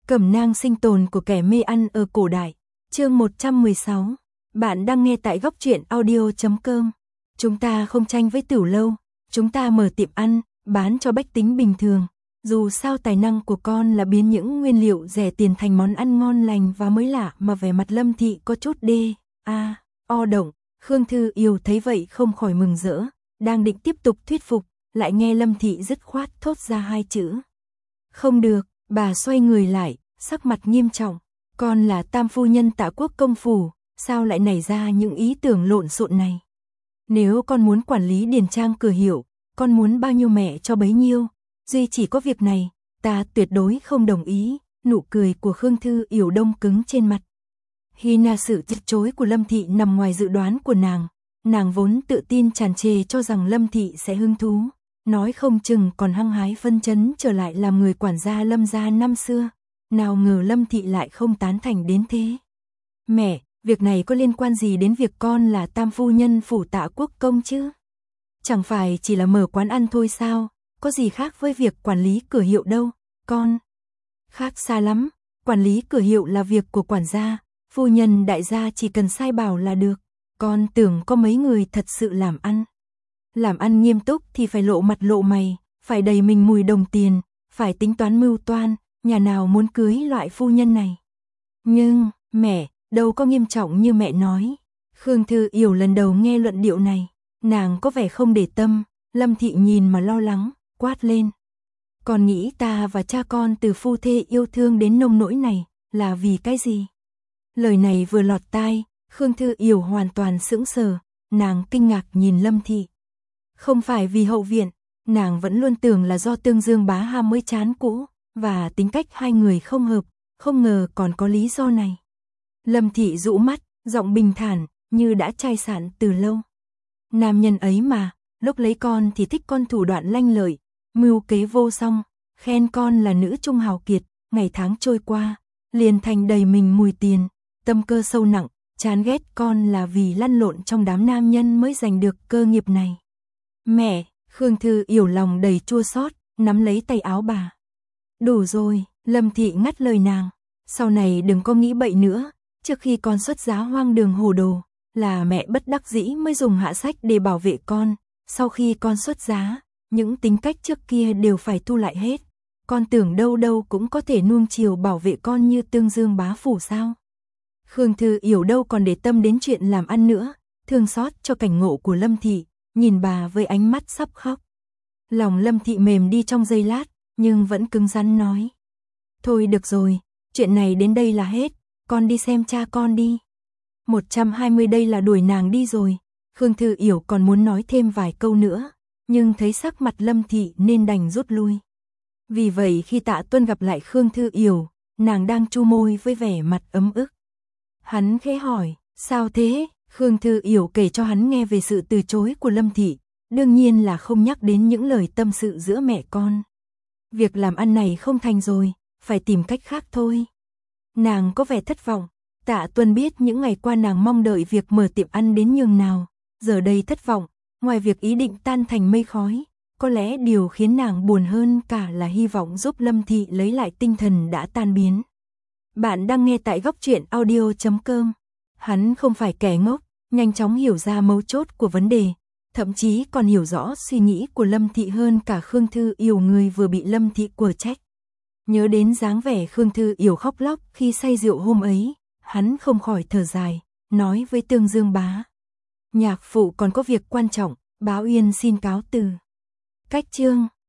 Cẩm nang sinh tồn của kẻ mê ăn ở cổ đại. Chương 116. Bạn đang nghe tại goctruyện.audio.com. Chúng ta không tranh với tiểu lâu, chúng ta mở tiệm ăn, bán cho bách tính bình thường. Dù sao tài năng của con là biến những nguyên liệu rẻ tiền thành món ăn ngon lành và mới lạ, mà vẻ mặt Lâm Thị có chút động. Khương Thư Yêu thấy vậy không khỏi mừng rỡ, đang định tiếp tục thuyết phục, lại nghe Lâm Thị dứt khoát thốt ra hai chữ. Không được. Bà xoay người lại, sắc mặt nghiêm trọng. Con là tam phu nhân Tạ Quốc công phủ, sao lại nảy ra những ý tưởng lộn xộn này? Nếu con muốn quản lý điền trang cửa hiệu, con muốn bao nhiêu mẹ cho bấy nhiêu. Duy chỉ có việc này, ta tuyệt đối không đồng ý. Nụ cười của Khương Thư Yêu đông cứng trên mặt. Sự từ chối của Lâm Thị nằm ngoài dự đoán của nàng. Nàng vốn tự tin tràn trề cho rằng Lâm Thị sẽ hứng thú. Nói không chừng còn hăng hái phân chấn trở lại làm người quản gia Lâm gia năm xưa. Nào ngờ Lâm Thị lại không tán thành đến thế. Mẹ, việc này có liên quan gì đến việc con là tam phu nhân phủ Tạ Quốc công chứ? Chẳng phải chỉ là mở quán ăn thôi sao? Có gì khác với việc quản lý cửa hiệu đâu, con? Khác xa lắm, quản lý cửa hiệu là việc của quản gia, phu nhân đại gia chỉ cần sai bảo là được. Con tưởng có mấy người thật sự làm ăn. Làm ăn nghiêm túc thì phải lộ mặt lộ mày, phải đầy mình mùi đồng tiền, phải tính toán mưu toan, nhà nào muốn cưới loại phu nhân này. Nhưng, mẹ, đâu có nghiêm trọng như mẹ nói. Khương Thư Yêu lần đầu nghe luận điệu này, nàng có vẻ không để tâm. Lâm Thị nhìn mà lo lắng, quát lên. Con nghĩ ta và cha con từ phu thê yêu thương đến nông nỗi này, là vì cái gì? Lời này vừa lọt tai, Khương Thư Yêu hoàn toàn sững sờ, nàng kinh ngạc nhìn Lâm Thị. Không phải vì hậu viện, nàng vẫn luôn tưởng là do Tương Dương bá ham mới chán cũ, và tính cách hai người không hợp, không ngờ còn có lý do này. Lâm Thị rũ mắt, giọng bình thản, như đã chai sạn từ lâu. Nam nhân ấy mà, lúc lấy con thì thích con thủ đoạn lanh lợi, mưu kế vô song, khen con là nữ trung hào kiệt, ngày tháng trôi qua, liền thành đầy mình mùi tiền, tâm cơ sâu nặng, chán ghét con là vì lăn lộn trong đám nam nhân mới giành được cơ nghiệp này. Mẹ, Khương Thư Yêu lòng đầy chua xót, nắm lấy tay áo bà. Đủ rồi, Lâm Thị ngắt lời nàng. Sau này đừng có nghĩ bậy nữa, trước khi con xuất giá hoang đường hồ đồ, là mẹ bất đắc dĩ mới dùng hạ sách để bảo vệ con. Sau khi con xuất giá, những tính cách trước kia đều phải thu lại hết. Con tưởng đâu đâu cũng có thể nuông chiều bảo vệ con như Tương Dương bá phủ sao? Khương Thư Yêu đâu còn để tâm đến chuyện làm ăn nữa, thương xót cho cảnh ngộ của Lâm Thị. Nhìn bà với ánh mắt sắp khóc. Lòng Lâm Thị mềm đi trong giây lát, nhưng vẫn cứng rắn nói. Thôi được rồi, chuyện này đến đây là hết, con đi xem cha con đi. 120 đây là đuổi nàng đi rồi. Khương Thư Yêu còn muốn nói thêm vài câu nữa, nhưng thấy sắc mặt Lâm Thị nên đành rút lui. Vì vậy khi Tạ Tuân gặp lại Khương Thư Yêu, nàng đang chu môi với vẻ mặt ấm ức. Hắn khẽ hỏi, sao thế? Khương Thư Yêu kể cho hắn nghe về sự từ chối của Lâm Thị, đương nhiên là không nhắc đến những lời tâm sự giữa mẹ con. Việc làm ăn này không thành rồi, phải tìm cách khác thôi. Nàng có vẻ thất vọng, Tạ Tuân biết những ngày qua nàng mong đợi việc mở tiệm ăn đến nhường nào, giờ đây thất vọng, ngoài việc ý định tan thành mây khói, có lẽ điều khiến nàng buồn hơn cả là hy vọng giúp Lâm Thị lấy lại tinh thần đã tan biến. Bạn đang nghe tại goctruyện.audio.com. Hắn không phải kẻ ngốc, nhanh chóng hiểu ra mấu chốt của vấn đề, thậm chí còn hiểu rõ suy nghĩ của Lâm Thị hơn cả Khương Thư Yêu người vừa bị Lâm Thị quở trách. Nhớ đến dáng vẻ Khương Thư Yêu khóc lóc khi say rượu hôm ấy, hắn không khỏi thở dài, nói với Tương Dương bá. Nhạc phụ còn có việc quan trọng, Báo Uyên xin cáo từ. Cách chương